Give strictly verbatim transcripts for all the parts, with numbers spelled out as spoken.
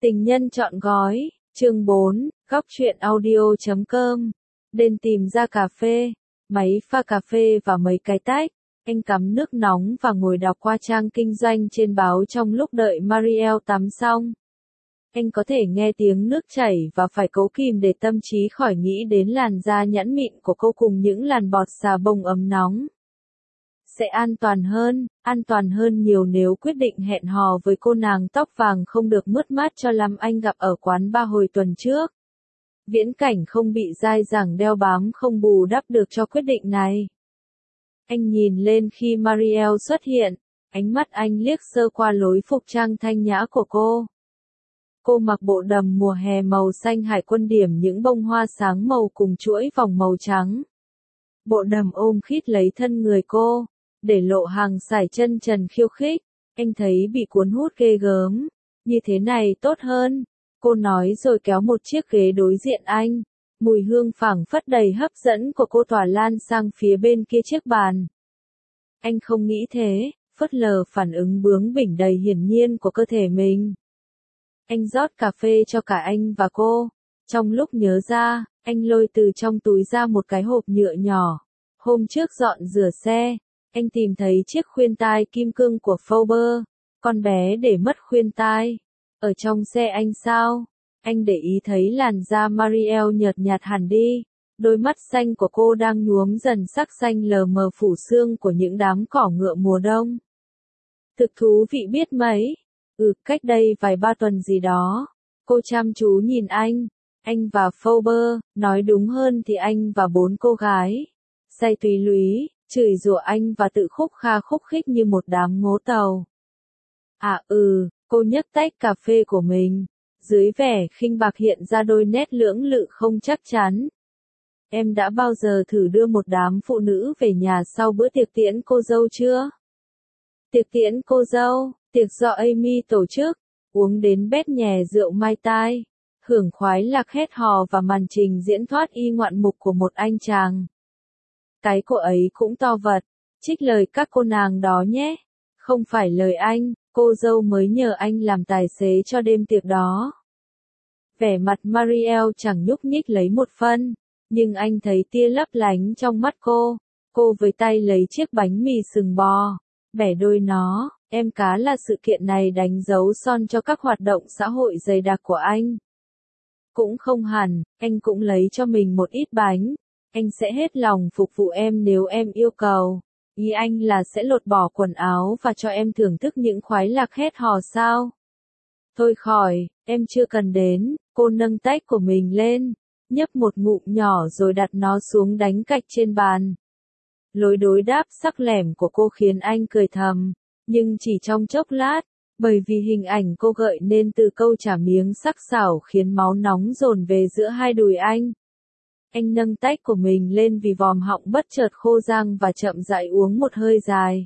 Tình nhân trọn gói, chương bốn, góc truyện audio chấm com. Đến tìm ra cà phê, máy pha cà phê và mấy cái tách. Anh cắm nước nóng và ngồi đọc qua trang kinh doanh trên báo trong lúc đợi Mariel tắm xong. Anh có thể nghe tiếng nước chảy và phải cố kìm để tâm trí khỏi nghĩ đến làn da nhẵn mịn của cô cùng những làn bọt xà bông ấm nóng. Sẽ an toàn hơn, an toàn hơn nhiều nếu quyết định hẹn hò với cô nàng tóc vàng không được mướt mát cho lắm anh gặp ở quán bar hồi tuần trước. Viễn cảnh không bị dai dẳng đeo bám không bù đắp được cho quyết định này. Anh nhìn lên khi Mariel xuất hiện, ánh mắt anh liếc sơ qua lối phục trang thanh nhã của cô. Cô mặc bộ đầm mùa hè màu xanh hải quân điểm những bông hoa sáng màu cùng chuỗi vòng màu trắng. Bộ đầm ôm khít lấy thân người cô, để lộ hàng sải chân trần khiêu khích. Anh thấy bị cuốn hút ghê gớm. Như thế này tốt hơn, cô nói rồi kéo một chiếc ghế đối diện anh. Mùi hương phảng phất đầy hấp dẫn của cô tỏa lan sang phía bên kia chiếc bàn. Anh không nghĩ thế, phớt lờ phản ứng bướng bỉnh đầy hiển nhiên của cơ thể mình. Anh rót cà phê cho cả anh và cô. Trong lúc nhớ ra, anh lôi từ trong túi ra một cái hộp nhựa nhỏ. Hôm trước dọn rửa xe, anh tìm thấy chiếc khuyên tai kim cương của Faber. Con bé để mất khuyên tai. Ở trong xe anh sao? Anh để ý thấy làn da Mariel nhợt nhạt hẳn đi. Đôi mắt xanh của cô đang nhuốm dần sắc xanh lờ mờ phủ sương của những đám cỏ ngựa mùa đông. Thực thú vị biết mấy. Ừ, cách đây vài ba tuần gì đó. Cô chăm chú nhìn anh. Anh và Faber, nói đúng hơn thì anh và bốn cô gái. Say tùy lúy, chửi rủa anh và tự khúc kha khúc khích như một đám ngố tàu. À ừ, cô nhấc tách cà phê của mình. Dưới vẻ khinh bạc hiện ra đôi nét lưỡng lự không chắc chắn. Em đã bao giờ thử đưa một đám phụ nữ về nhà sau bữa tiệc tiễn cô dâu chưa? Tiệc tiễn cô dâu, tiệc do Amy tổ chức, uống đến bét nhè rượu mai tai, hưởng khoái lạc hét hò và màn trình diễn thoát y ngoạn mục của một anh chàng. Cái cô ấy cũng to vật, trích lời các cô nàng đó nhé, không phải lời anh, cô dâu mới nhờ anh làm tài xế cho đêm tiệc đó. Vẻ mặt Mariel chẳng nhúc nhích lấy một phân, nhưng anh thấy tia lấp lánh trong mắt cô. Cô với tay lấy chiếc bánh mì sừng bò, bẻ đôi nó. Em cá là sự kiện này đánh dấu son cho các hoạt động xã hội dày đặc của anh. Cũng không hẳn, anh cũng lấy cho mình một ít bánh. Anh sẽ hết lòng phục vụ em nếu em yêu cầu. Ý anh là sẽ lột bỏ quần áo và cho em thưởng thức những khoái lạc hét hò sao? Thôi khỏi, em chưa cần đến. Cô nâng tách của mình lên, nhấp một ngụm nhỏ rồi đặt nó xuống đánh cạch trên bàn. Lối đối đáp sắc lẻm của cô khiến anh cười thầm, nhưng chỉ trong chốc lát, bởi vì hình ảnh cô gợi nên từ câu trả miếng sắc sảo khiến máu nóng dồn về giữa hai đùi anh. Anh nâng tách của mình lên vì vòm họng bất chợt khô răng và chậm rãi uống một hơi dài.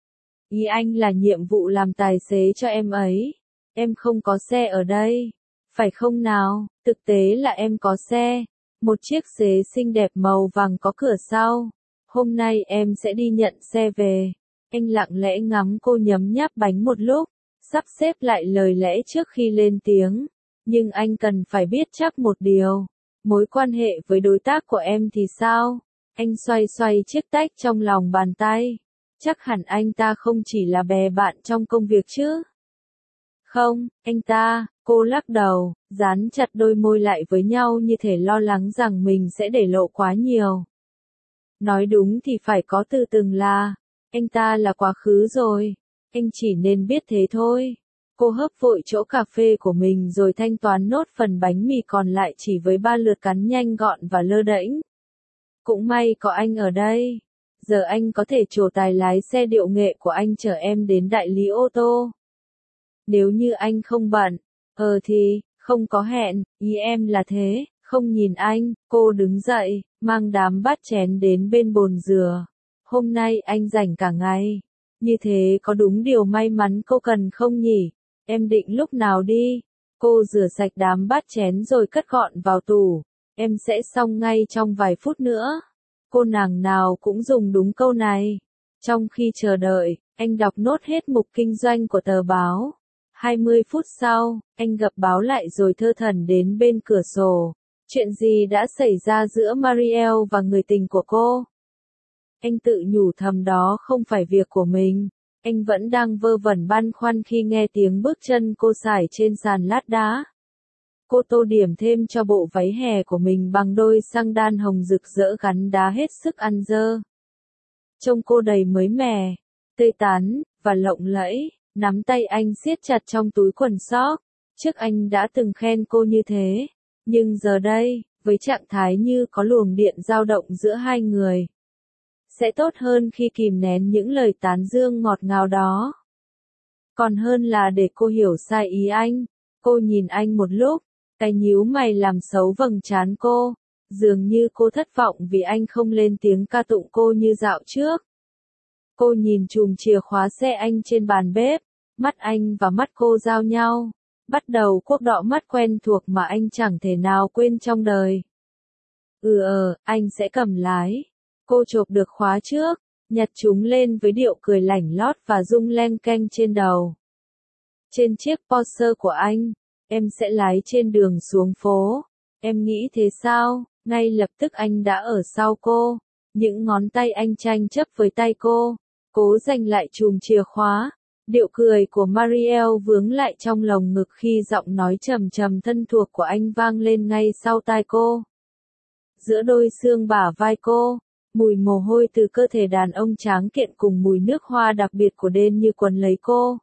Ý anh là nhiệm vụ làm tài xế cho em ấy. Em không có xe ở đây. Phải không nào? Thực tế là em có xe. Một chiếc xế xinh đẹp màu vàng có cửa sau. Hôm nay em sẽ đi nhận xe về. Anh lặng lẽ ngắm cô nhấm nháp bánh một lúc, sắp xếp lại lời lẽ trước khi lên tiếng. Nhưng anh cần phải biết chắc một điều. Mối quan hệ với đối tác của em thì sao? Anh xoay xoay chiếc tách trong lòng bàn tay. Chắc hẳn anh ta không chỉ là bè bạn trong công việc chứ? Không, anh ta, cô lắc đầu, dán chặt đôi môi lại với nhau như thể lo lắng rằng mình sẽ để lộ quá nhiều. Nói đúng thì phải có từ từng là, anh ta là quá khứ rồi, anh chỉ nên biết thế thôi. Cô hớp vội chỗ cà phê của mình rồi thanh toán nốt phần bánh mì còn lại chỉ với ba lượt cắn nhanh gọn và lơ đễnh. Cũng may có anh ở đây, giờ anh có thể trổ tài lái xe điệu nghệ của anh chở em đến đại lý ô tô. Nếu như anh không bận, ờ thì, không có hẹn, ý em là thế. Không nhìn anh, cô đứng dậy, mang đám bát chén đến bên bồn dừa. Hôm nay anh rảnh cả ngày. Như thế có đúng điều may mắn cô cần không nhỉ? Em định lúc nào đi? Cô rửa sạch đám bát chén rồi cất gọn vào tủ. Em sẽ xong ngay trong vài phút nữa. Cô nàng nào cũng dùng đúng câu này. Trong khi chờ đợi, anh đọc nốt hết mục kinh doanh của tờ báo. hai mươi phút sau, anh gập báo lại rồi thơ thẩn đến bên cửa sổ. Chuyện gì đã xảy ra giữa Mariel và người tình của cô? Anh tự nhủ thầm đó không phải việc của mình. Anh vẫn đang vơ vẩn băn khoăn khi nghe tiếng bước chân cô sải trên sàn lát đá. Cô tô điểm thêm cho bộ váy hè của mình bằng đôi xăng đan hồng rực rỡ gắn đá hết sức ăn dơ. Trông cô đầy mới mẻ, tươi tắn, và lộng lẫy. Nắm tay anh siết chặt trong túi quần sóc. Trước anh đã từng khen cô như thế. Nhưng giờ đây, với trạng thái như có luồng điện dao động giữa hai người, sẽ tốt hơn khi kìm nén những lời tán dương ngọt ngào đó. Còn hơn là để cô hiểu sai ý anh. Cô nhìn anh một lúc, cái nhíu mày làm xấu vầng trán cô. Dường như cô thất vọng vì anh không lên tiếng ca tụng cô như dạo trước. Cô nhìn chùm chìa khóa xe anh trên bàn bếp. Mắt anh và mắt cô giao nhau. Bắt đầu cuộc đọ mắt quen thuộc mà anh chẳng thể nào quên trong đời. Ừ ờ, anh sẽ cầm lái. Cô chộp được khóa trước, nhặt chúng lên với điệu cười lảnh lót và rung leng keng trên đầu. Trên chiếc Porsche của anh, em sẽ lái trên đường xuống phố. Em nghĩ thế sao? Ngay lập tức anh đã ở sau cô. Những ngón tay anh tranh chấp với tay cô. Cố giành lại chùm chìa khóa. Điệu cười của Mariel vướng lại trong lồng ngực khi giọng nói trầm trầm thân thuộc của anh vang lên ngay sau tai cô. Giữa đôi xương bả vai cô, mùi mồ hôi từ cơ thể đàn ông tráng kiện cùng mùi nước hoa đặc biệt của đêm như quấn lấy cô.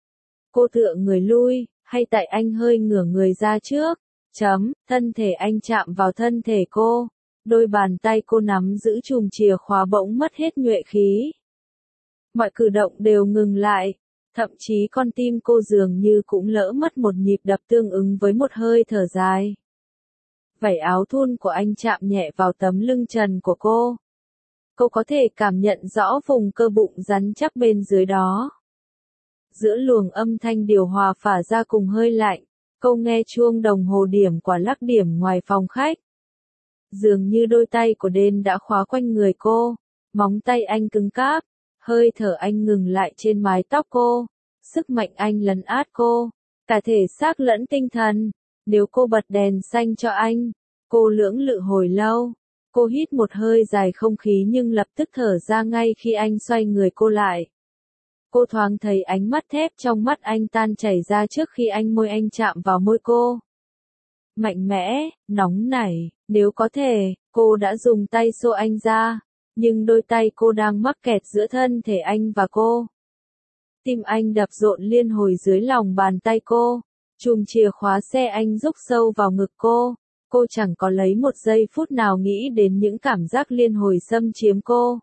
Cô tựa người lui, hay tại anh hơi ngửa người ra trước, chấm, thân thể anh chạm vào thân thể cô. Đôi bàn tay cô nắm giữ chùm chìa khóa bỗng mất hết nhuệ khí. Mọi cử động đều ngừng lại. Thậm chí con tim cô dường như cũng lỡ mất một nhịp đập tương ứng với một hơi thở dài. Vảy áo thun của anh chạm nhẹ vào tấm lưng trần của cô. Cô có thể cảm nhận rõ vùng cơ bụng rắn chắc bên dưới đó. Giữa luồng âm thanh điều hòa phả ra cùng hơi lạnh, cô nghe chuông đồng hồ điểm quả lắc điểm ngoài phòng khách. Dường như đôi tay của Đên đã khóa quanh người cô, móng tay anh cứng cáp. Hơi thở anh ngừng lại trên mái tóc cô, sức mạnh anh lấn át cô, cả thể xác lẫn tinh thần. Nếu cô bật đèn xanh cho anh, cô lưỡng lự hồi lâu. Cô hít một hơi dài không khí nhưng lập tức thở ra ngay khi anh xoay người cô lại. Cô thoáng thấy ánh mắt thép trong mắt anh tan chảy ra trước khi anh môi anh chạm vào môi cô. Mạnh mẽ, nóng nảy, nếu có thể, cô đã dùng tay xô anh ra. Nhưng đôi tay cô đang mắc kẹt giữa thân thể anh và cô. Tim anh đập rộn liên hồi dưới lòng bàn tay cô. Chùm chìa khóa xe anh rúc sâu vào ngực cô. Cô chẳng có lấy một giây phút nào nghĩ đến những cảm giác liên hồi xâm chiếm cô.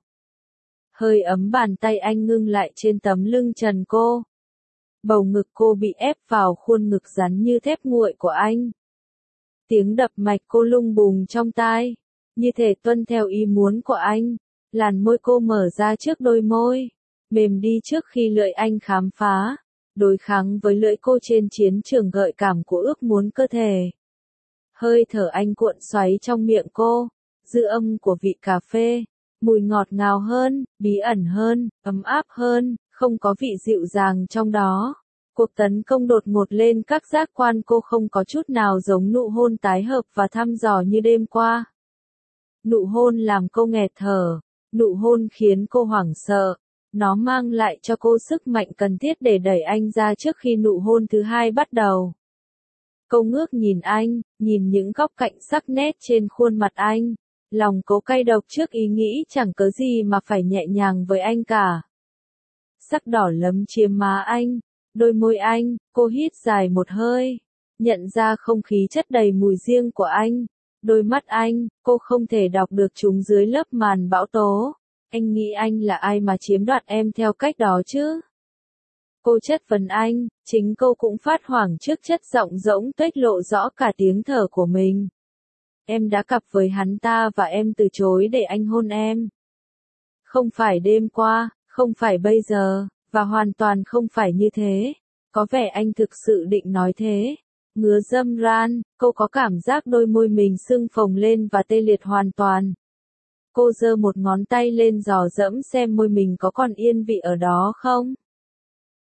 Hơi ấm bàn tay anh ngưng lại trên tấm lưng trần cô. Bầu ngực cô bị ép vào khuôn ngực rắn như thép nguội của anh. Tiếng đập mạch cô lung bùng trong tai. Như thể tuân theo ý muốn của anh, làn môi cô mở ra trước đôi môi, mềm đi trước khi lưỡi anh khám phá, đối kháng với lưỡi cô trên chiến trường gợi cảm của ước muốn cơ thể. Hơi thở anh cuộn xoáy trong miệng cô, dư âm của vị cà phê, mùi ngọt ngào hơn, bí ẩn hơn, ấm áp hơn, không có vị dịu dàng trong đó. Cuộc tấn công đột ngột lên các giác quan cô không có chút nào giống nụ hôn tái hợp và thăm dò như đêm qua. Nụ hôn làm cô nghẹt thở, nụ hôn khiến cô hoảng sợ, nó mang lại cho cô sức mạnh cần thiết để đẩy anh ra trước khi nụ hôn thứ hai bắt đầu. Cô ngước nhìn anh, nhìn những góc cạnh sắc nét trên khuôn mặt anh, lòng cô cay độc trước ý nghĩ chẳng có gì mà phải nhẹ nhàng với anh cả. Sắc đỏ lấm chiếm má anh, đôi môi anh, cô hít dài một hơi, nhận ra không khí chất đầy mùi riêng của anh. Đôi mắt anh, cô không thể đọc được chúng dưới lớp màn bão tố. Anh nghĩ anh là ai mà chiếm đoạt em theo cách đó chứ? Cô chất vấn anh, chính cô cũng phát hoảng trước chất giọng rỗng tuếch lộ rõ cả tiếng thở của mình. Em đã cặp với hắn ta và em từ chối để anh hôn em. Không phải đêm qua, không phải bây giờ, và hoàn toàn không phải như thế. Có vẻ anh thực sự định nói thế. Ngứa dâm ran, cô có cảm giác đôi môi mình sưng phồng lên và tê liệt hoàn toàn. Cô giơ một ngón tay lên dò dẫm xem môi mình có còn yên vị ở đó không.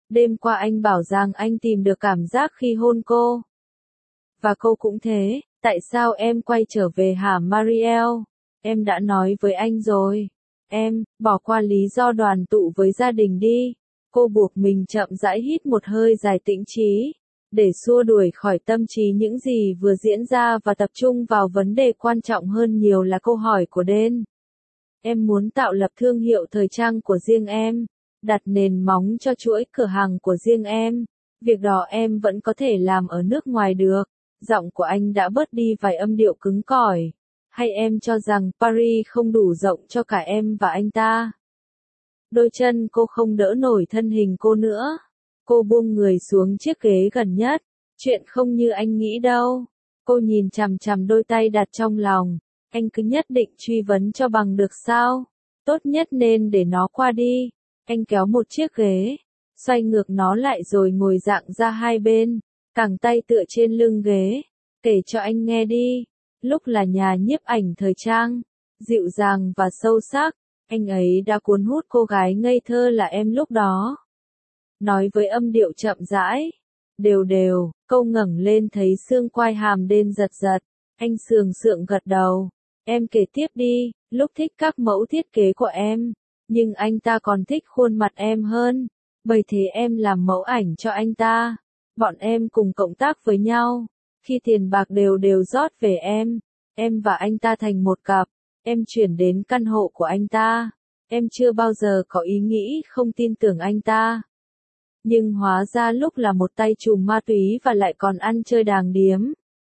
Đêm qua anh bảo rằng anh tìm được cảm giác khi hôn cô. Và cô cũng thế, tại sao em quay trở về hả Mariel? Em đã nói với anh rồi. Em, bỏ qua lý do đoàn tụ với gia đình đi. Cô buộc mình chậm rãi hít một hơi dài tĩnh trí, để xua đuổi khỏi tâm trí những gì vừa diễn ra và tập trung vào vấn đề quan trọng hơn nhiều là câu hỏi của Den. Em muốn tạo lập thương hiệu thời trang của riêng em, đặt nền móng cho chuỗi cửa hàng của riêng em. Việc đó em vẫn có thể làm ở nước ngoài được. Giọng của anh đã bớt đi vài âm điệu cứng cỏi. Hay em cho rằng Paris không đủ rộng cho cả em và anh ta? Đôi chân cô không đỡ nổi thân hình cô nữa. Cô buông người xuống chiếc ghế gần nhất. Chuyện không như anh nghĩ đâu. Cô nhìn chằm chằm đôi tay đặt trong lòng. Anh cứ nhất định truy vấn cho bằng được sao? Tốt nhất nên để nó qua đi. Anh kéo một chiếc ghế, xoay ngược nó lại rồi ngồi dạng ra hai bên, cẳng tay tựa trên lưng ghế. Kể cho anh nghe đi. Lúc là nhà nhiếp ảnh thời trang, dịu dàng và sâu sắc, anh ấy đã cuốn hút cô gái ngây thơ là em lúc đó. Nói với âm điệu chậm rãi, đều đều, câu ngẩng lên thấy xương quai hàm đen giật giật. Anh sườn sượng gật đầu. Em kể tiếp đi. Lúc thích các mẫu thiết kế của em, nhưng anh ta còn thích khuôn mặt em hơn. Bởi thế em làm mẫu ảnh cho anh ta. Bọn em cùng cộng tác với nhau. Khi tiền bạc đều đều rót về em, em và anh ta thành một cặp. Em chuyển đến căn hộ của anh ta. Em chưa bao giờ có ý nghĩ không tin tưởng anh ta. Nhưng hóa ra lúc là một tay trùm ma túy và lại còn ăn chơi đàng điếm.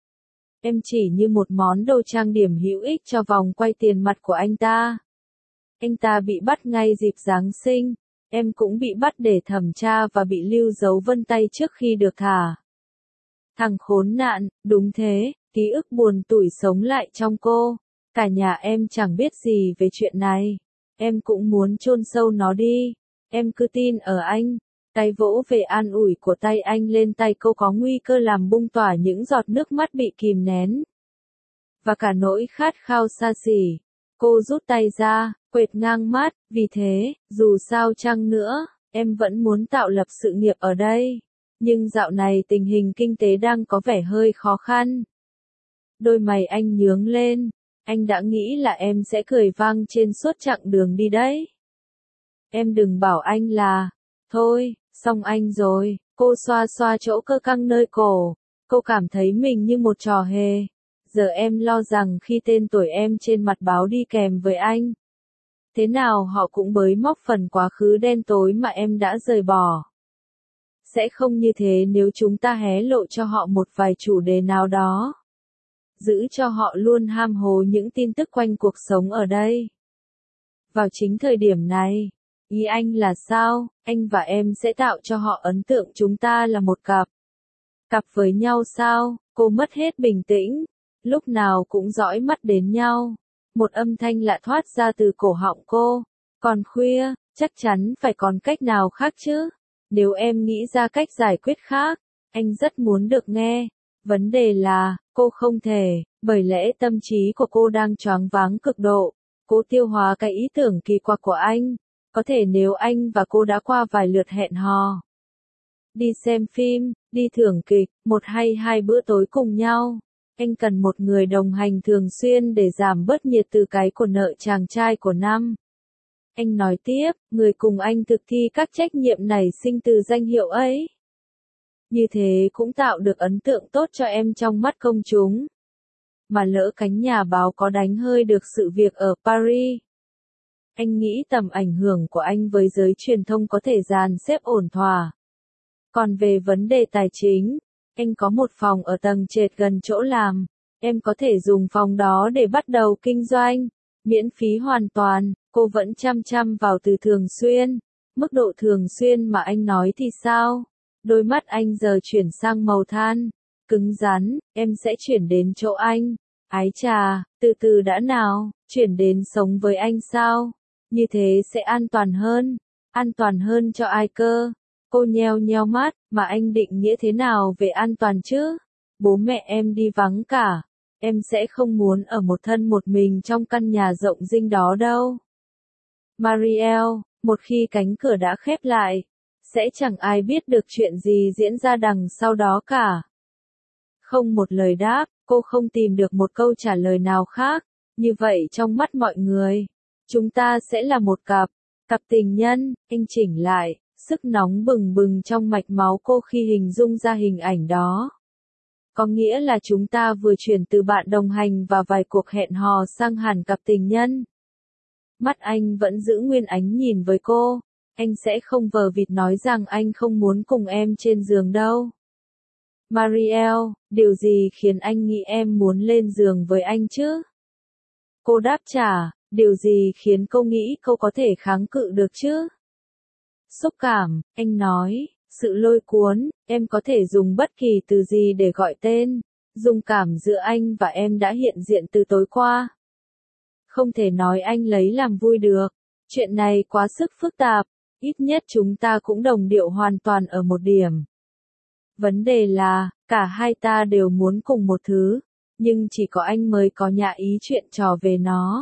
Em chỉ như một món đồ trang điểm hữu ích cho vòng quay tiền mặt của anh ta. Anh ta bị bắt ngay dịp Giáng sinh. Em cũng bị bắt để thẩm tra và bị lưu dấu vân tay trước khi được thả. Thằng khốn nạn, đúng thế, ký ức buồn tủi sống lại trong cô. Cả nhà em chẳng biết gì về chuyện này. Em cũng muốn chôn sâu nó đi. Em cứ tin ở anh. Cái vỗ về an ủi của tay anh lên tay cô có nguy cơ làm bung tỏa những giọt nước mắt bị kìm nén. Và cả nỗi khát khao xa xỉ. Cô rút tay ra, quệt ngang mắt. Vì thế, dù sao chăng nữa, em vẫn muốn tạo lập sự nghiệp ở đây. Nhưng dạo này tình hình kinh tế đang có vẻ hơi khó khăn. Đôi mày anh nhướng lên. Anh đã nghĩ là em sẽ cười vang trên suốt chặng đường đi đấy. Em đừng bảo anh là, thôi, xong anh rồi. Cô xoa xoa chỗ cơ căng nơi cổ. Cô cảm thấy mình như một trò hề. Giờ em lo rằng khi tên tuổi em trên mặt báo đi kèm với anh, thế nào họ cũng bới móc phần quá khứ đen tối mà em đã rời bỏ. Sẽ không như thế nếu chúng ta hé lộ cho họ một vài chủ đề nào đó. Giữ cho họ luôn ham hố những tin tức quanh cuộc sống ở đây. Vào chính thời điểm này, ý anh là sao? Anh và em sẽ tạo cho họ ấn tượng chúng ta là một cặp. Cặp với nhau sao? Cô mất hết bình tĩnh. Lúc nào cũng dõi mắt đến nhau. Một âm thanh lạ thoát ra từ cổ họng cô. Còn khuya, chắc chắn phải còn cách nào khác chứ? Nếu em nghĩ ra cách giải quyết khác, anh rất muốn được nghe. Vấn đề là, cô không thể, bởi lẽ tâm trí của cô đang choáng váng cực độ. Cô tiêu hóa cái ý tưởng kỳ quặc của anh. Có thể nếu anh và cô đã qua vài lượt hẹn hò, đi xem phim, đi thưởng kịch, một hay hai bữa tối cùng nhau. Anh cần một người đồng hành thường xuyên để giảm bớt nhiệt từ cái của nợ chàng trai của năm. Anh nói tiếp, người cùng anh thực thi các trách nhiệm nảy sinh từ danh hiệu ấy. Như thế cũng tạo được ấn tượng tốt cho em trong mắt công chúng. Mà lỡ cánh nhà báo có đánh hơi được sự việc ở Paris, anh nghĩ tầm ảnh hưởng của anh với giới truyền thông có thể dàn xếp ổn thỏa. Còn về vấn đề tài chính, anh có một phòng ở tầng trệt gần chỗ làm. Em có thể dùng phòng đó để bắt đầu kinh doanh. Miễn phí hoàn toàn. Cô vẫn chăm chăm vào từ thường xuyên. Mức độ thường xuyên mà anh nói thì sao? Đôi mắt anh giờ chuyển sang màu than. Cứng rắn, em sẽ chuyển đến chỗ anh. Ái chà, từ từ đã nào, chuyển đến sống với anh sao? Như thế sẽ an toàn hơn. An toàn hơn cho ai cơ? Cô nheo nheo mắt, mà anh định nghĩa thế nào về an toàn chứ? Bố mẹ em đi vắng cả. Em sẽ không muốn ở một thân một mình trong căn nhà rộng rinh đó đâu. Mariel, một khi cánh cửa đã khép lại, sẽ chẳng ai biết được chuyện gì diễn ra đằng sau đó cả. Không một lời đáp, cô không tìm được một câu trả lời nào khác. Như vậy trong mắt mọi người, chúng ta sẽ là một cặp, cặp tình nhân. Anh chỉnh lại, sức nóng bừng bừng trong mạch máu cô khi hình dung ra hình ảnh đó. Có nghĩa là chúng ta vừa chuyển từ bạn đồng hành và vài cuộc hẹn hò sang hẳn cặp tình nhân. Mắt anh vẫn giữ nguyên ánh nhìn với cô. Anh sẽ không vờ vịt nói rằng anh không muốn cùng em trên giường đâu. Mariel, điều gì khiến anh nghĩ em muốn lên giường với anh chứ? Cô đáp trả, điều gì khiến cô nghĩ cô có thể kháng cự được chứ? Xúc cảm, anh nói, sự lôi cuốn, em có thể dùng bất kỳ từ gì để gọi tên. Dung cảm giữa anh và em đã hiện diện từ tối qua. Không thể nói anh lấy làm vui được. Chuyện này quá sức phức tạp, ít nhất chúng ta cũng đồng điệu hoàn toàn ở một điểm. Vấn đề là, cả hai ta đều muốn cùng một thứ, nhưng chỉ có anh mới có nhã ý chuyện trò về nó.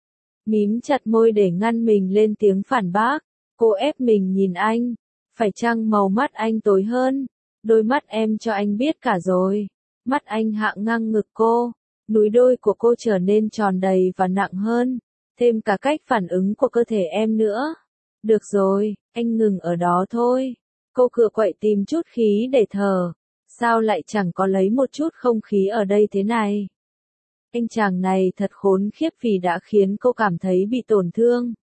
Mím chặt môi để ngăn mình lên tiếng phản bác, cô ép mình nhìn anh, phải chăng màu mắt anh tối hơn? Đôi mắt em cho anh biết cả rồi. Mắt anh hạng ngang ngực cô, núi đôi của cô trở nên tròn đầy và nặng hơn, thêm cả cách phản ứng của cơ thể em nữa. Được rồi, anh ngừng ở đó thôi. Cô cựa quậy tìm chút khí để thở. Sao lại chẳng có lấy một chút không khí ở đây thế này? Anh chàng này thật khốn khiếp vì đã khiến cô cảm thấy bị tổn thương.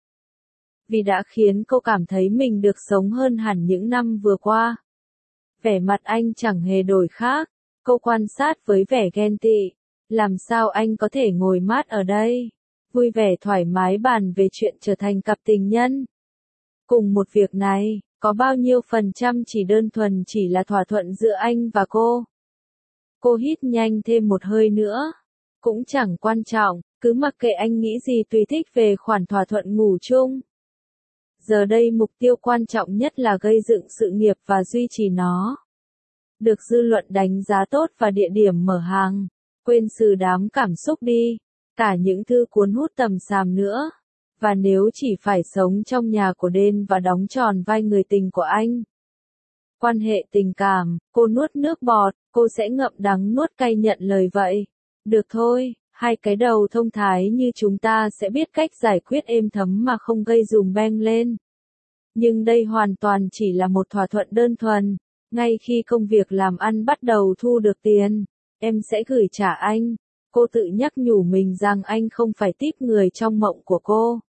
Vì đã khiến cô cảm thấy mình được sống hơn hẳn những năm vừa qua. Vẻ mặt anh chẳng hề đổi khác. Cô quan sát với vẻ ghen tị. Làm sao anh có thể ngồi mát ở đây? Vui vẻ thoải mái bàn về chuyện trở thành cặp tình nhân. Cùng một việc này, có bao nhiêu phần trăm chỉ đơn thuần chỉ là thỏa thuận giữa anh và cô? Cô hít nhanh thêm một hơi nữa. Cũng chẳng quan trọng, cứ mặc kệ anh nghĩ gì tùy thích về khoản thỏa thuận ngủ chung. Giờ đây mục tiêu quan trọng nhất là gây dựng sự nghiệp và duy trì nó. Được dư luận đánh giá tốt và địa điểm mở hàng. Quên sự đám cảm xúc đi. Cả những thư cuốn hút tầm xàm nữa. Và nếu chỉ phải sống trong nhà của Đen và đóng tròn vai người tình của anh. Quan hệ tình cảm, cô nuốt nước bọt, cô sẽ ngậm đắng nuốt cay nhận lời vậy. Được thôi, hai cái đầu thông thái như chúng ta sẽ biết cách giải quyết êm thấm mà không gây dùm beng lên. Nhưng đây hoàn toàn chỉ là một thỏa thuận đơn thuần. Ngay khi công việc làm ăn bắt đầu thu được tiền, em sẽ gửi trả anh. Cô tự nhắc nhủ mình rằng anh không phải típ người trong mộng của cô.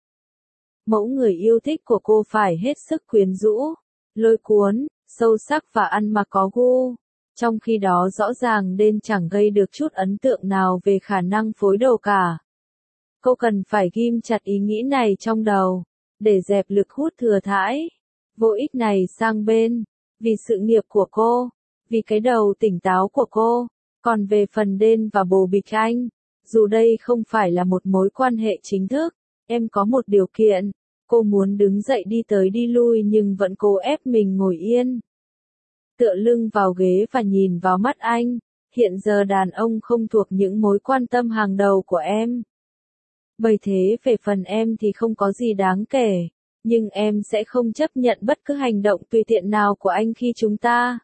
Mẫu người yêu thích của cô phải hết sức quyến rũ, lôi cuốn, sâu sắc và ăn mặc có gu. Trong khi đó rõ ràng Đen chẳng gây được chút ấn tượng nào về khả năng phối đồ cả. Cô cần phải ghim chặt ý nghĩ này trong đầu, để dẹp lực hút thừa thãi, vô ích này sang bên, vì sự nghiệp của cô, vì cái đầu tỉnh táo của cô. Còn về phần Đen và bồ bịch anh, dù đây không phải là một mối quan hệ chính thức, em có một điều kiện. Cô muốn đứng dậy đi tới đi lui nhưng vẫn cố ép mình ngồi yên. Tựa lưng vào ghế và nhìn vào mắt anh. Hiện giờ đàn ông không thuộc những mối quan tâm hàng đầu của em. Bởi thế về phần em thì không có gì đáng kể. Nhưng em sẽ không chấp nhận bất cứ hành động tùy tiện nào của anh khi chúng ta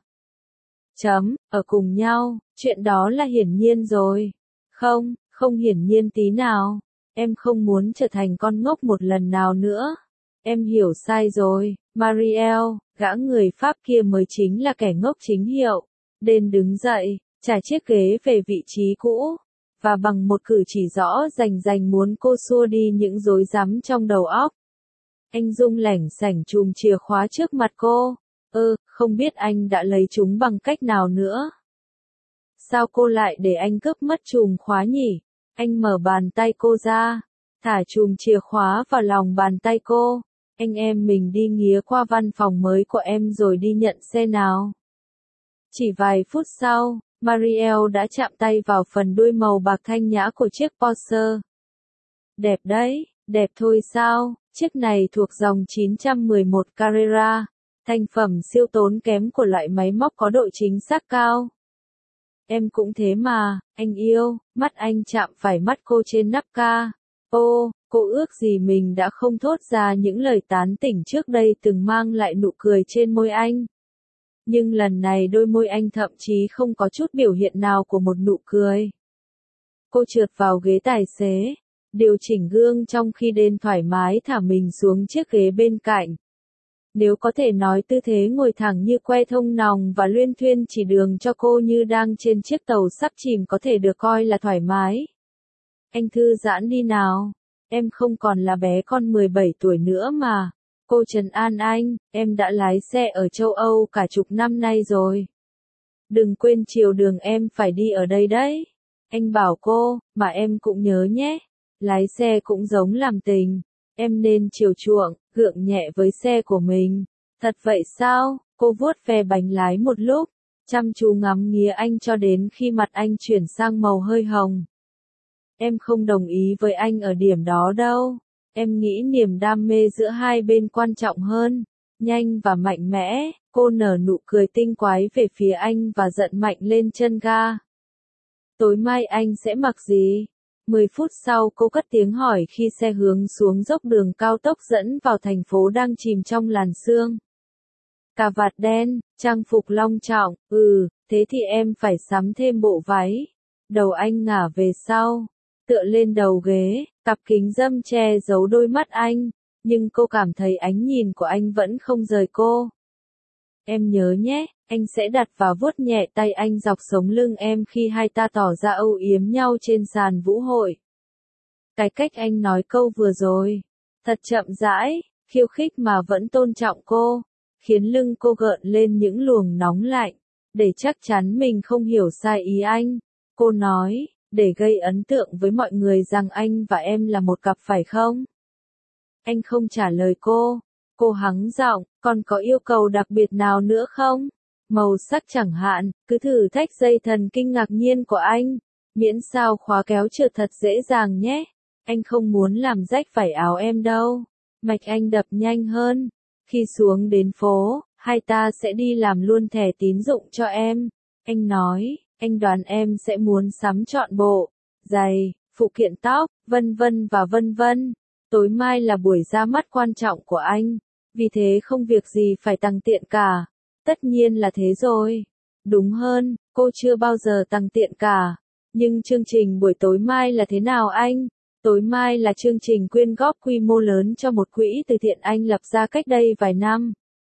Chấm, ở cùng nhau, chuyện đó là hiển nhiên rồi. Không, không hiển nhiên tí nào. Em không muốn trở thành con ngốc một lần nào nữa. Em hiểu sai rồi, Mariel, gã người Pháp kia mới chính là kẻ ngốc chính hiệu. Đen đứng dậy, trả chiếc ghế về vị trí cũ, và bằng một cử chỉ rõ rành rành muốn cô xua đi những rối rắm trong đầu óc. Anh rung lẻng sảnh chùm chìa khóa trước mặt cô. Ơ, không biết anh đã lấy chúng bằng cách nào nữa. Sao cô lại để anh cướp mất chùm khóa nhỉ? Anh mở bàn tay cô ra, thả chùm chìa khóa vào lòng bàn tay cô. Anh em mình đi nghía qua văn phòng mới của em rồi đi nhận xe nào. Chỉ vài phút sau, Mariel đã chạm tay vào phần đuôi màu bạc thanh nhã của chiếc Porsche. Đẹp đấy, đẹp thôi sao, chiếc này thuộc dòng chín trăm mười một Carrera, thành phẩm siêu tốn kém của loại máy móc có độ chính xác cao. Em cũng thế mà, anh yêu, mắt anh chạm phải mắt cô trên nắp ca. Ô, Cô ước gì mình đã không thốt ra những lời tán tỉnh trước đây từng mang lại nụ cười trên môi anh. Nhưng lần này đôi môi anh thậm chí không có chút biểu hiện nào của một nụ cười. Cô trượt vào ghế tài xế, điều chỉnh gương trong khi đên thoải mái thả mình xuống chiếc ghế bên cạnh. Nếu có thể nói tư thế ngồi thẳng như que thông nòng và luyên thuyên chỉ đường cho cô như đang trên chiếc tàu sắp chìm có thể được coi là thoải mái. Anh thư giãn đi nào, em không còn là bé con mười bảy tuổi nữa mà. Cô trấn an anh, em đã lái xe ở châu Âu cả chục năm nay rồi. Đừng quên chiều đường em phải đi ở đây đấy. Anh bảo cô, mà em cũng nhớ nhé. Lái xe cũng giống làm tình. Em nên chiều chuộng, gượng nhẹ với xe của mình. Thật vậy sao? Cô vuốt ve bánh lái một lúc, chăm chú ngắm nghía anh cho đến khi mặt anh chuyển sang màu hơi hồng. Em không đồng ý với anh ở điểm đó đâu. Em nghĩ niềm đam mê giữa hai bên quan trọng hơn. Nhanh và mạnh mẽ, cô nở nụ cười tinh quái về phía anh và giận mạnh lên chân ga. Tối mai anh sẽ mặc gì? Mười phút sau cô cất tiếng hỏi khi xe hướng xuống dốc đường cao tốc dẫn vào thành phố đang chìm trong làn sương. Cà vạt đen, trang phục long trọng, ừ, thế thì em phải sắm thêm bộ váy. Đầu anh ngả về sau, tựa lên đầu ghế, cặp kính râm che giấu đôi mắt anh, nhưng cô cảm thấy ánh nhìn của anh vẫn không rời cô. Em nhớ nhé, anh sẽ đặt và vuốt nhẹ tay anh dọc sống lưng em khi hai ta tỏ ra âu yếm nhau trên sàn vũ hội. Cái cách anh nói câu vừa rồi, thật chậm rãi, khiêu khích mà vẫn tôn trọng cô, khiến lưng cô gợn lên những luồng nóng lạnh. Để chắc chắn mình không hiểu sai ý anh, cô nói, để gây ấn tượng với mọi người rằng anh và em là một cặp phải không? Anh không trả lời cô. Cô hắng giọng, còn có yêu cầu đặc biệt nào nữa không? Màu sắc chẳng hạn, cứ thử thách dây thần kinh ngạc nhiên của anh. Miễn sao khóa kéo trượt thật dễ dàng nhé. Anh không muốn làm rách vải áo em đâu. Mạch anh đập nhanh hơn. Khi xuống đến phố, hai ta sẽ đi làm luôn thẻ tín dụng cho em. Anh nói, anh đoán em sẽ muốn sắm trọn bộ, giày, phụ kiện tóc, vân vân và vân vân. Tối mai là buổi ra mắt quan trọng của anh, vì thế không việc gì phải tăng tiện cả. Tất nhiên là thế rồi. Đúng hơn, cô chưa bao giờ tăng tiện cả. Nhưng chương trình buổi tối mai là thế nào anh? Tối mai là chương trình quyên góp quy mô lớn cho một quỹ từ thiện anh lập ra cách đây vài năm.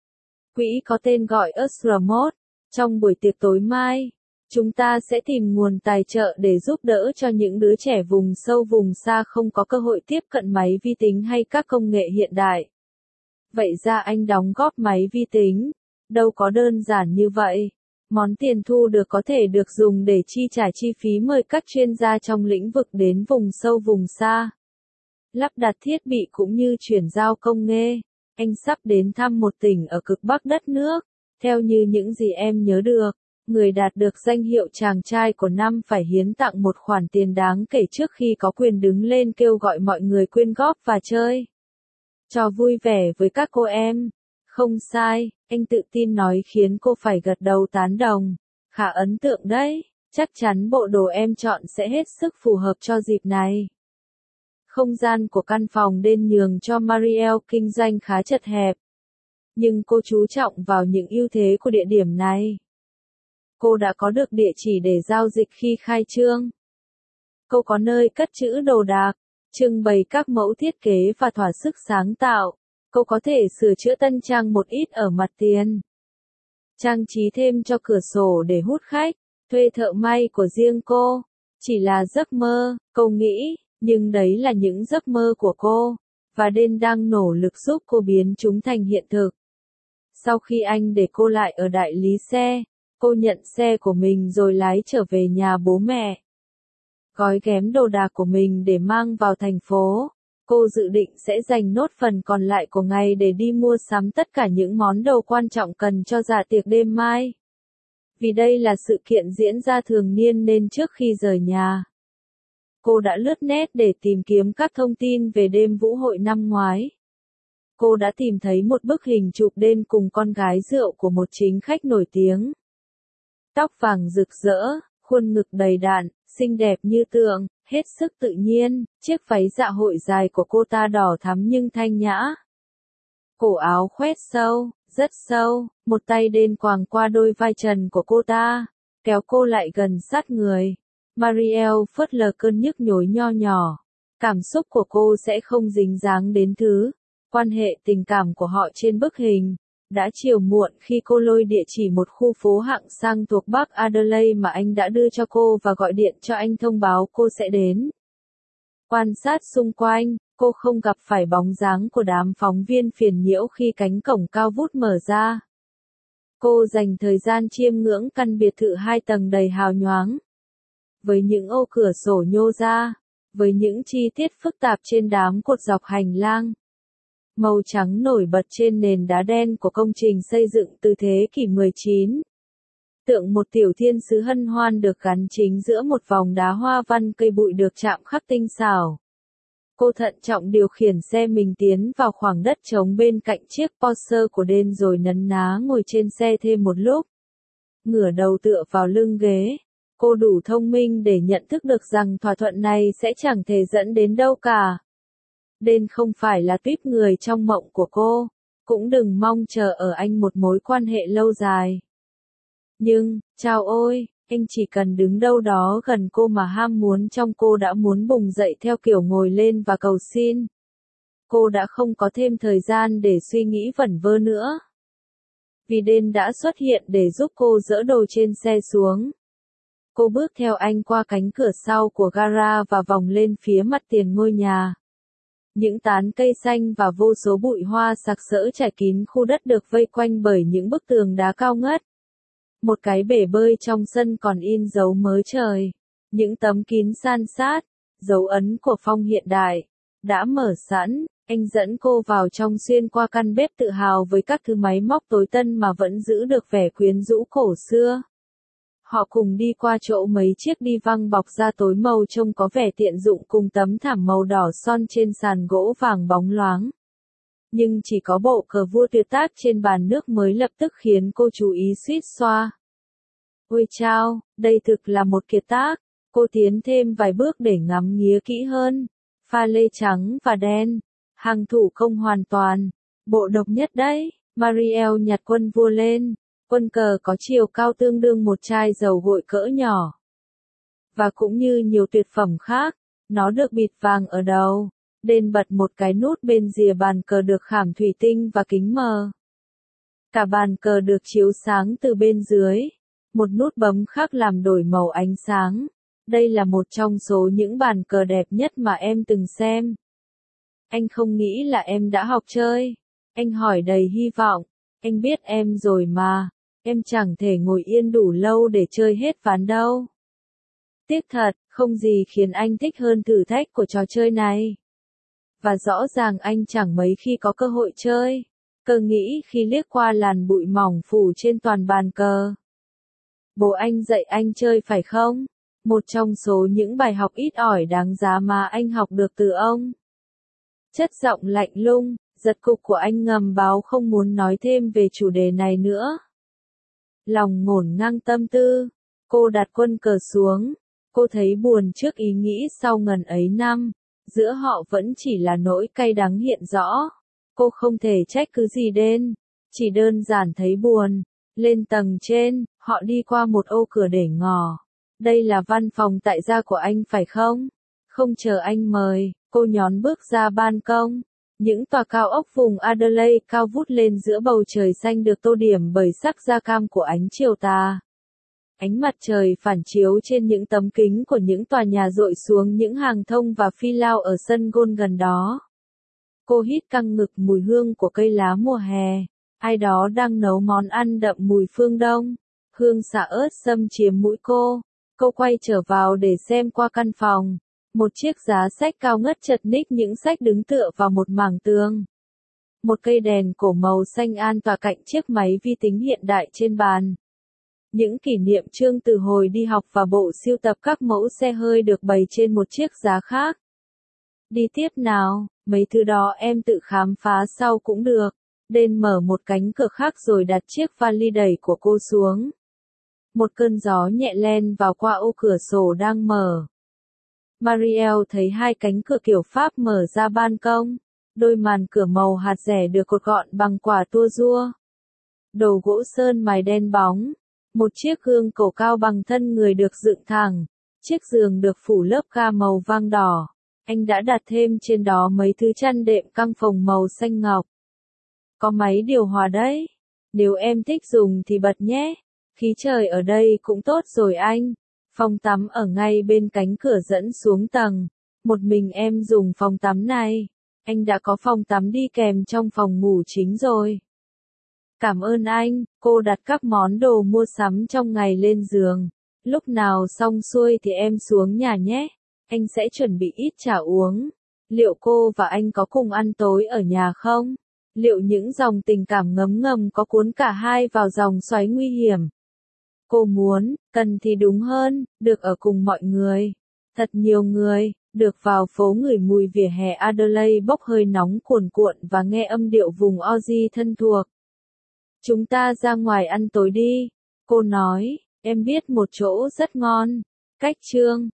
Quỹ có tên gọi Usramot. Trong buổi tiệc tối mai, chúng ta sẽ tìm nguồn tài trợ để giúp đỡ cho những đứa trẻ vùng sâu vùng xa không có cơ hội tiếp cận máy vi tính hay các công nghệ hiện đại. Vậy ra anh đóng góp máy vi tính, đâu có đơn giản như vậy. Món tiền thu được có thể được dùng để chi trả chi phí mời các chuyên gia trong lĩnh vực đến vùng sâu vùng xa. Lắp đặt thiết bị cũng như chuyển giao công nghệ. Anh sắp đến thăm một tỉnh ở cực bắc đất nước. Theo như những gì em nhớ được, người đạt được danh hiệu chàng trai của năm phải hiến tặng một khoản tiền đáng kể trước khi có quyền đứng lên kêu gọi mọi người quyên góp và chơi trò vui vẻ với các cô em. Không sai, anh tự tin nói khiến cô phải gật đầu tán đồng. Khá ấn tượng đấy, chắc chắn bộ đồ em chọn sẽ hết sức phù hợp cho dịp này. Không gian của căn phòng đên nhường cho Mariel kinh doanh khá chật hẹp. Nhưng cô chú trọng vào những ưu thế của địa điểm này. Cô đã có được địa chỉ để giao dịch khi khai trương. Cô có nơi cất trữ đồ đạc, trưng bày các mẫu thiết kế và thỏa sức sáng tạo. Cô có thể sửa chữa tân trang một ít ở mặt tiền. Trang trí thêm cho cửa sổ để hút khách, thuê thợ may của riêng cô. Chỉ là giấc mơ, cô nghĩ, nhưng đấy là những giấc mơ của cô. Và Đen đang nỗ lực giúp cô biến chúng thành hiện thực. Sau khi anh để cô lại ở đại lý xe, cô nhận xe của mình rồi lái trở về nhà bố mẹ. Gói ghém đồ đạc của mình để mang vào thành phố. Cô dự định sẽ dành nốt phần còn lại của ngày để đi mua sắm tất cả những món đồ quan trọng cần cho dạ tiệc đêm mai. Vì đây là sự kiện diễn ra thường niên nên trước khi rời nhà, cô đã lướt net để tìm kiếm các thông tin về đêm vũ hội năm ngoái. Cô đã tìm thấy một bức hình chụp Đen cùng con gái rượu của một chính khách nổi tiếng. Tóc vàng rực rỡ, khuôn ngực đầy đặn, xinh đẹp như tượng, hết sức tự nhiên, chiếc váy dạ hội dài của cô ta đỏ thắm nhưng thanh nhã. Cổ áo khoét sâu, rất sâu, một tay đên quàng qua đôi vai trần của cô ta, kéo cô lại gần sát người. Mariel phớt lờ cơn nhức nhối nho nhỏ. Cảm xúc của cô sẽ không dính dáng đến thứ quan hệ tình cảm của họ trên bức hình. Đã chiều muộn khi cô lôi địa chỉ một khu phố hạng sang thuộc Bắc Adelaide mà anh đã đưa cho cô và gọi điện cho anh thông báo cô sẽ đến. Quan sát xung quanh, cô không gặp phải bóng dáng của đám phóng viên phiền nhiễu khi cánh cổng cao vút mở ra. Cô dành thời gian chiêm ngưỡng căn biệt thự hai tầng đầy hào nhoáng. Với những ô cửa sổ nhô ra, với những chi tiết phức tạp trên đám cột dọc hành lang. Màu trắng nổi bật trên nền đá đen của công trình xây dựng từ thế kỷ mười chín. Tượng một tiểu thiên sứ hân hoan được gắn chính giữa một vòng đá hoa văn cây bụi được chạm khắc tinh xảo. Cô thận trọng điều khiển xe mình tiến vào khoảng đất trống bên cạnh chiếc Porsche của đên rồi nấn ná ngồi trên xe thêm một lúc. Ngửa đầu tựa vào lưng ghế, cô đủ thông minh để nhận thức được rằng thỏa thuận này sẽ chẳng thể dẫn đến đâu cả. Đên không phải là tuýp người trong mộng của cô, cũng đừng mong chờ ở anh một mối quan hệ lâu dài. Nhưng, chao ôi, anh chỉ cần đứng đâu đó gần cô mà ham muốn trong cô đã muốn bùng dậy theo kiểu ngồi lên và cầu xin. Cô đã không có thêm thời gian để suy nghĩ vẩn vơ nữa. Vì Đên đã xuất hiện để giúp cô dỡ đồ trên xe xuống. Cô bước theo anh qua cánh cửa sau của gara và vòng lên phía mặt tiền ngôi nhà. Những tán cây xanh và vô số bụi hoa sặc sỡ trải kín khu đất được vây quanh bởi những bức tường đá cao ngất. Một cái bể bơi trong sân còn in dấu mới trời. Những tấm kín san sát, dấu ấn của phong hiện đại, đã mở sẵn. Anh dẫn cô vào trong xuyên qua căn bếp tự hào với các thứ máy móc tối tân mà vẫn giữ được vẻ quyến rũ cổ xưa. Họ cùng đi qua chỗ mấy chiếc đi văng bọc da tối màu trông có vẻ tiện dụng cùng tấm thảm màu đỏ son trên sàn gỗ vàng bóng loáng. Nhưng chỉ có bộ cờ vua tuyệt tác trên bàn nước mới lập tức khiến cô chú ý suýt xoa. Ôi chao, đây thực là một kiệt tác. Cô tiến thêm vài bước để ngắm nghía kỹ hơn. Pha lê trắng và đen. Hàng thủ công hoàn toàn. Bộ độc nhất đấy. Mariel nhặt quân vua lên. Quân cờ có chiều cao tương đương một chai dầu gội cỡ nhỏ. Và cũng như nhiều tuyệt phẩm khác, nó được bịt vàng ở đầu. Đên bật một cái nút bên rìa bàn cờ được khảm thủy tinh và kính mờ. Cả bàn cờ được chiếu sáng từ bên dưới. Một nút bấm khác làm đổi màu ánh sáng. Đây là một trong số những bàn cờ đẹp nhất mà em từng xem. Anh không nghĩ là em đã học chơi. Anh hỏi đầy hy vọng. Anh biết em rồi mà. Em chẳng thể ngồi yên đủ lâu để chơi hết ván đâu. Tiếc thật, không gì khiến anh thích hơn thử thách của trò chơi này. Và rõ ràng anh chẳng mấy khi có cơ hội chơi. Cơ nghĩ khi liếc qua làn bụi mỏng phủ trên toàn bàn cờ. Bố anh dạy anh chơi phải không? Một trong số những bài học ít ỏi đáng giá mà anh học được từ ông. Chất giọng lạnh lùng, giật cục của anh ngầm báo không muốn nói thêm về chủ đề này nữa. Lòng ngổn ngang tâm tư, cô đặt quân cờ xuống. Cô thấy buồn trước ý nghĩ sau ngần ấy năm, giữa họ vẫn chỉ là nỗi cay đắng hiện rõ. Cô không thể trách cứ gì Đên, chỉ đơn giản thấy buồn. Lên tầng trên, họ đi qua một ô cửa để ngỏ. Đây là văn phòng tại gia của anh phải không? Không chờ anh mời, cô nhón bước ra ban công. Những tòa cao ốc vùng Adelaide cao vút lên giữa bầu trời xanh được tô điểm bởi sắc da cam của ánh chiều tà. Ánh mặt trời phản chiếu trên những tấm kính của những tòa nhà dội xuống những hàng thông và phi lao ở sân golf gần đó. Cô hít căng ngực mùi hương của cây lá mùa hè. Ai đó đang nấu món ăn đậm mùi phương Đông. Hương xả ớt xâm chiếm mũi cô. Cô quay trở vào để xem qua căn phòng. Một chiếc giá sách cao ngất chật ních những sách đứng tựa vào một mảng tường. Một cây đèn cổ màu xanh an tỏa cạnh chiếc máy vi tính hiện đại trên bàn. Những kỷ niệm chương từ hồi đi học và bộ sưu tập các mẫu xe hơi được bày trên một chiếc giá khác. Đi tiếp nào, mấy thứ đó em tự khám phá sau cũng được. Đên mở một cánh cửa khác rồi đặt chiếc vali đẩy của cô xuống. một cơn gió nhẹ len vào qua ô cửa sổ đang mở. Mariel thấy hai cánh cửa kiểu Pháp mở ra ban công, đôi màn cửa màu hạt rẻ được cột gọn bằng quả tua rua. Đồ gỗ sơn mài đen bóng, một chiếc gương cổ cao bằng thân người được dựng thẳng, chiếc giường được phủ lớp ga màu vàng đỏ. Anh đã đặt thêm trên đó mấy thứ chăn đệm căng phồng màu xanh ngọc. Có máy điều hòa đấy, nếu em thích dùng thì bật nhé. Khí trời ở đây cũng tốt rồi anh. Phòng tắm ở ngay bên cánh cửa dẫn xuống tầng. Một mình em dùng phòng tắm này. Anh đã có phòng tắm đi kèm trong phòng ngủ chính rồi. Cảm ơn anh, cô đặt các món đồ mua sắm trong ngày lên giường. Lúc nào xong xuôi thì em xuống nhà nhé. Anh sẽ chuẩn bị ít trà uống. Liệu cô và anh có cùng ăn tối ở nhà không? Liệu những dòng tình cảm ngấm ngầm có cuốn cả hai vào dòng xoáy nguy hiểm? Cô muốn, cần thì đúng hơn, được ở cùng mọi người. Thật nhiều người, được vào phố ngửi mùi vỉa hè Adelaide bốc hơi nóng cuồn cuộn và nghe âm điệu vùng Aussie thân thuộc. Chúng ta ra ngoài ăn tối đi, cô nói, em biết một chỗ rất ngon. Cách Trương